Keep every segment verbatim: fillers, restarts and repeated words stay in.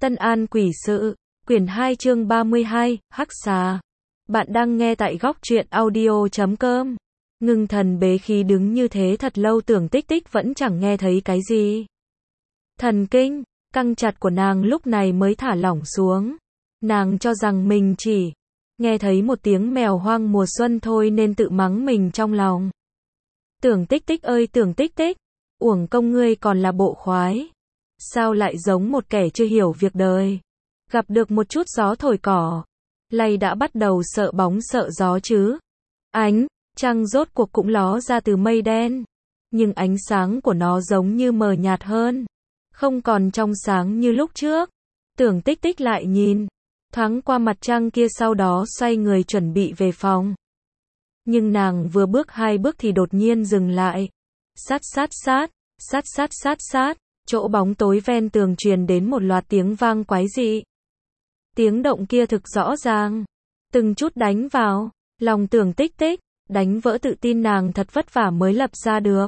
Tân An Quỷ Sự, quyển hai chương ba mươi hai, Hắc Xà. Bạn đang nghe tại góc truyện audio chấm com. Ngưng thần bế khí đứng như thế thật lâu, Tưởng Tích Tích vẫn chẳng nghe thấy cái gì. Thần kinh căng chặt của nàng lúc này mới thả lỏng xuống. Nàng cho rằng mình chỉ nghe thấy một tiếng mèo hoang mùa xuân thôi nên tự mắng mình trong lòng. Tưởng Tích Tích ơi Tưởng Tích Tích, uổng công ngươi còn là bộ khoái. Sao lại giống một kẻ chưa hiểu việc đời. Gặp được một chút gió thổi cỏ, lay đã bắt đầu sợ bóng sợ gió chứ. Ánh trăng rốt cuộc cũng ló ra từ mây đen, nhưng ánh sáng của nó giống như mờ nhạt hơn, không còn trong sáng như lúc trước. Tưởng Tích Tích lại nhìn thoáng qua mặt trăng kia, sau đó xoay người chuẩn bị về phòng. Nhưng nàng vừa bước hai bước thì đột nhiên dừng lại. Sát sát sát, sát sát sát sát, chỗ bóng tối ven tường truyền đến một loạt tiếng vang quái dị. Tiếng động kia thực rõ ràng, từng chút đánh vào lòng Tưởng Tích Tích, đánh vỡ tự tin nàng thật vất vả mới lập ra được.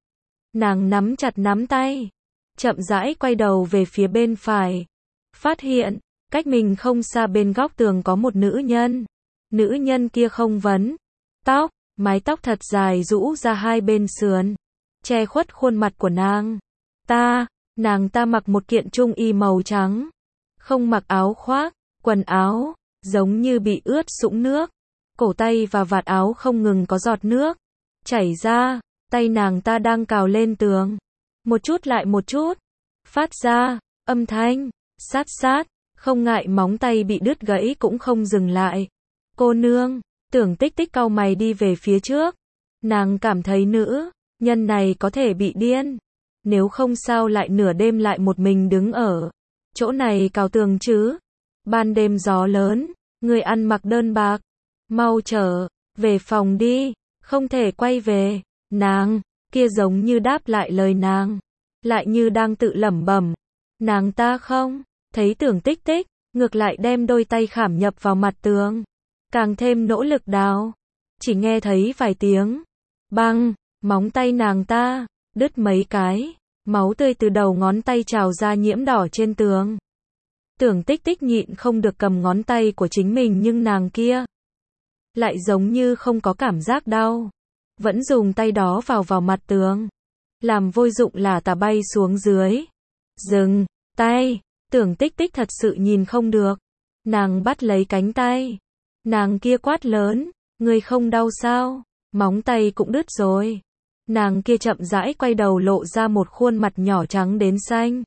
Nàng nắm chặt nắm tay, chậm rãi quay đầu về phía bên phải, phát hiện cách mình không xa bên góc tường có một nữ nhân. Nữ nhân kia không vấn tóc, mái tóc thật dài rũ ra hai bên sườn, che khuất khuôn mặt của nàng. Ta, nàng ta mặc một kiện trung y màu trắng, không mặc áo khoác, quần áo giống như bị ướt sũng nước, cổ tay và vạt áo không ngừng có giọt nước chảy ra, tay nàng ta đang cào lên tường, một chút lại một chút, phát ra âm thanh sát sát, không ngại móng tay bị đứt gãy cũng không dừng lại. Cô nương, Tưởng Tích Tích cau mày đi về phía trước. Nàng cảm thấy nữ nhân này có thể bị điên, nếu không sao lại nửa đêm lại một mình đứng ở chỗ này cào tường chứ. Ban đêm gió lớn, người ăn mặc đơn bạc, mau trở về phòng đi, không thể quay về. Nàng kia giống như đáp lại lời nàng, lại như đang tự lẩm bẩm. Nàng ta không thấy Tưởng Tích Tích, ngược lại đem đôi tay khảm nhập vào mặt tường, càng thêm nỗ lực đào. Chỉ nghe thấy vài tiếng băng, móng tay nàng ta đứt mấy cái, máu tươi từ đầu ngón tay trào ra nhiễm đỏ trên tường. Tưởng Tích Tích nhịn không được cầm ngón tay của chính mình, nhưng nàng kia lại giống như không có cảm giác đau, vẫn dùng tay đó vào vào mặt tường, làm vô dụng là tà bay xuống dưới. Dừng tay, Tưởng Tích Tích thật sự nhìn không được. Nàng bắt lấy cánh tay nàng kia, quát lớn, ngươi không đau sao? Móng tay cũng đứt rồi. Nàng kia chậm rãi quay đầu, lộ ra một khuôn mặt nhỏ trắng đến xanh.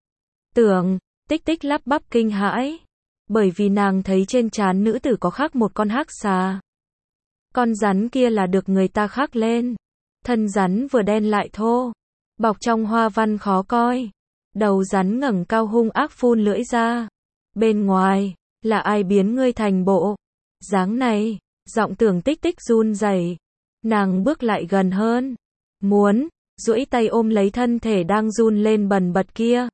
Tưởng Tích Tích lắp bắp kinh hãi, bởi vì nàng thấy trên trán nữ tử có khắc một con hắc xà. Con rắn kia là được người ta khắc lên. Thân rắn vừa đen lại thô, bọc trong hoa văn khó coi. Đầu rắn ngẩng cao hung ác phun lưỡi ra. Bên ngoài, là ai biến ngươi thành bộ dáng này? Giọng Tưởng Tích Tích run rẩy. Nàng bước lại gần hơn, muốn duỗi tay ôm lấy thân thể đang run lên bần bật kia.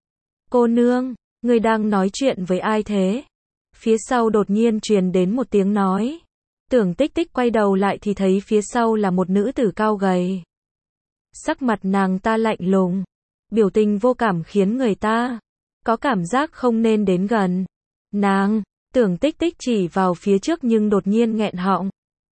Cô nương, ngươi đang nói chuyện với ai thế? Phía sau đột nhiên truyền đến một tiếng nói. Tưởng Tích Tích quay đầu lại thì thấy phía sau là một nữ tử cao gầy. Sắc mặt nàng ta lạnh lùng, biểu tình vô cảm khiến người ta có cảm giác không nên đến gần. Nàng, Tưởng Tích Tích chỉ vào phía trước nhưng đột nhiên nghẹn họng.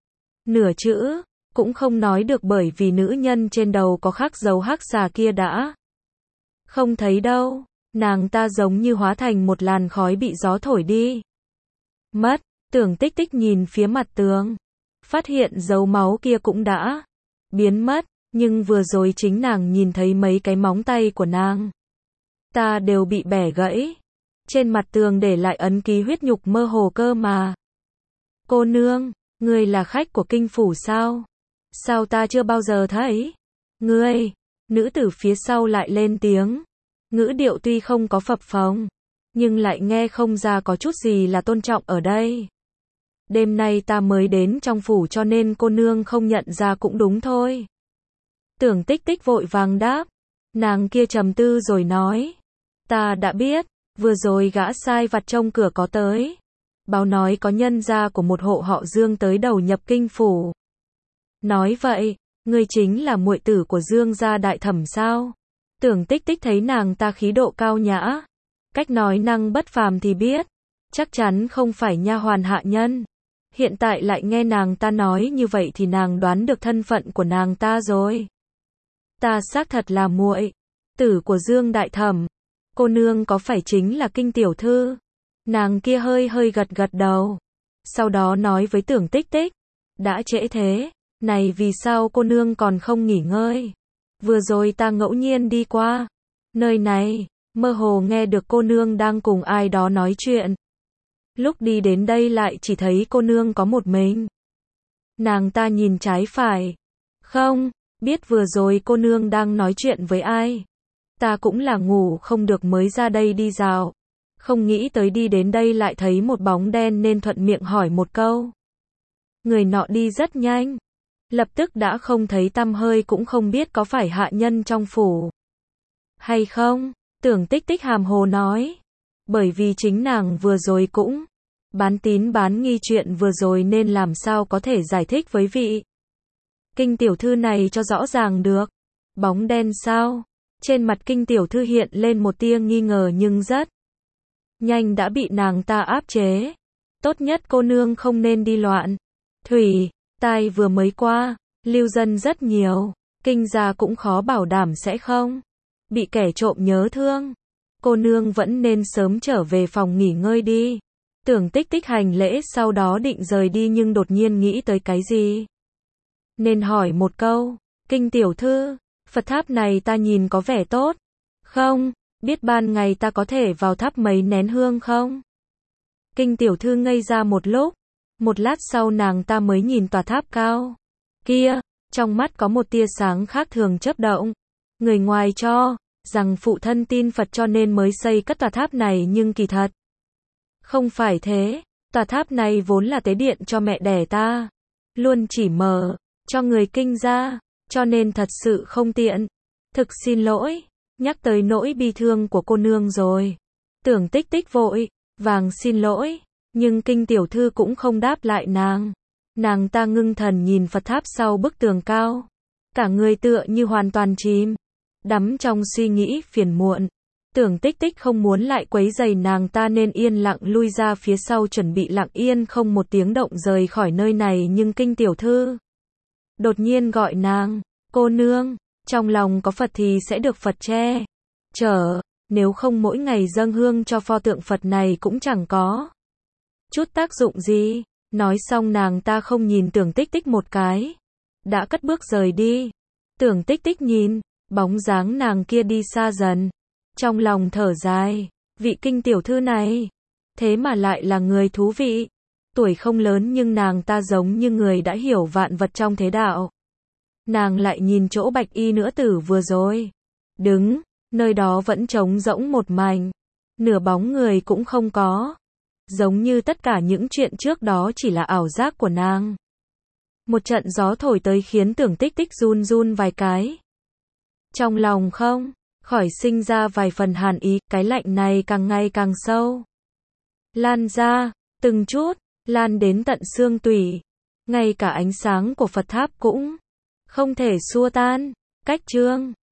Nửa chữ cũng không nói được, bởi vì nữ nhân trên đầu có khắc dấu hắc xà kia đã không thấy đâu. Nàng ta giống như hóa thành một làn khói bị gió thổi đi mất. Tưởng Tích Tích nhìn phía mặt tường, phát hiện dấu máu kia cũng đã biến mất, nhưng vừa rồi chính nàng nhìn thấy mấy cái móng tay của nàng ta đều bị bẻ gãy, trên mặt tường để lại ấn ký huyết nhục mơ hồ cơ mà. Cô nương, ngươi là khách của kinh phủ sao? Sao ta chưa bao giờ thấy ngươi? Nữ tử phía sau lại lên tiếng, ngữ điệu tuy không có phập phồng, nhưng lại nghe không ra có chút gì là tôn trọng ở đây. Đêm nay ta mới đến trong phủ cho nên cô nương không nhận ra cũng đúng thôi. Tưởng Tích Tích vội vàng đáp. Nàng kia trầm tư rồi nói, ta đã biết, vừa rồi gã sai vặt trông cửa có tới, báo nói có nhân gia của một hộ họ Dương tới đầu nhập kinh phủ. Nói vậy, ngươi chính là muội tử của Dương gia đại thẩm sao? Tưởng Tích Tích thấy nàng ta khí độ cao nhã, cách nói năng bất phàm thì biết, chắc chắn không phải nha hoàn hạ nhân. Hiện tại lại nghe nàng ta nói như vậy thì nàng đoán được thân phận của nàng ta rồi. Ta xác thật là muội tử của Dương đại thẩm. Cô nương có phải chính là Kinh tiểu thư? Nàng kia hơi hơi gật gật đầu. Sau đó nói với Tưởng Tích Tích, đã trễ thế, này vì sao cô nương còn không nghỉ ngơi? Vừa rồi ta ngẫu nhiên đi qua nơi này, mơ hồ nghe được cô nương đang cùng ai đó nói chuyện. Lúc đi đến đây lại chỉ thấy cô nương có một mình. Nàng ta nhìn trái phải. Không biết vừa rồi cô nương đang nói chuyện với ai. Ta cũng là ngủ không được mới ra đây đi dạo. Không nghĩ tới đi đến đây lại thấy một bóng đen nên thuận miệng hỏi một câu. Người nọ đi rất nhanh. Lập tức đã không thấy tăm hơi, cũng không biết có phải hạ nhân trong phủ hay không. Tưởng Tích Tích hàm hồ nói. Bởi vì chính nàng vừa rồi cũng bán tín bán nghi chuyện vừa rồi nên làm sao có thể giải thích với vị Kinh tiểu thư này cho rõ ràng được. Bóng đen sao? Trên mặt Kinh tiểu thư hiện lên một tia nghi ngờ nhưng rất nhanh đã bị nàng ta áp chế. Tốt nhất cô nương không nên đi loạn. Thủy, tai vừa mới qua, lưu dân rất nhiều, Kinh gia cũng khó bảo đảm sẽ không bị kẻ trộm nhớ thương. Cô nương vẫn nên sớm trở về phòng nghỉ ngơi đi. Tưởng Tích Tích hành lễ sau đó định rời đi nhưng đột nhiên nghĩ tới cái gì. Nên hỏi một câu, Kinh tiểu thư, Phật tháp này ta nhìn có vẻ tốt. Không, biết ban ngày ta có thể vào thắp mấy nén hương không? Kinh tiểu thư ngây ra một lúc. Một lát sau nàng ta mới nhìn tòa tháp cao kia, trong mắt có một tia sáng khác thường chớp động. Người ngoài cho rằng phụ thân tin Phật cho nên mới xây cất tòa tháp này nhưng kỳ thật không phải thế. Tòa tháp này vốn là tế điện cho mẹ đẻ ta, luôn chỉ mở cho người Kinh gia, cho nên thật sự không tiện. Thực xin lỗi, nhắc tới nỗi bi thương của cô nương rồi. Tưởng Tích Tích vội vàng xin lỗi, nhưng Kinh tiểu thư cũng không đáp lại nàng. Nàng ta ngưng thần nhìn Phật tháp sau bức tường cao, cả người tựa như hoàn toàn chìm đắm trong suy nghĩ phiền muộn. Tưởng Tích Tích không muốn lại quấy rầy nàng ta nên yên lặng lui ra phía sau chuẩn bị lặng yên không một tiếng động rời khỏi nơi này, nhưng Kinh tiểu thư đột nhiên gọi nàng, cô nương, trong lòng có Phật thì sẽ được Phật che chở, nếu không mỗi ngày dâng hương cho pho tượng Phật này cũng chẳng có chút tác dụng gì. Nói xong nàng ta không nhìn Tưởng Tích Tích một cái, đã cất bước rời đi. Tưởng Tích Tích nhìn bóng dáng nàng kia đi xa dần, trong lòng thở dài, vị Kinh tiểu thư này, thế mà lại là người thú vị. Tuổi không lớn nhưng nàng ta giống như người đã hiểu vạn vật trong thế đạo. Nàng lại nhìn chỗ bạch y nữ tử vừa rồi, đứng, nơi đó vẫn trống rỗng một mảnh, nửa bóng người cũng không có. Giống như tất cả những chuyện trước đó chỉ là ảo giác của nàng. Một trận gió thổi tới khiến Tưởng Tích Tích run run vài cái. Trong lòng không khỏi sinh ra vài phần hàn ý, cái lạnh này càng ngày càng sâu. Lan ra, từng chút, lan đến tận xương tủy. Ngay cả ánh sáng của Phật tháp cũng không thể xua tan. Cách chương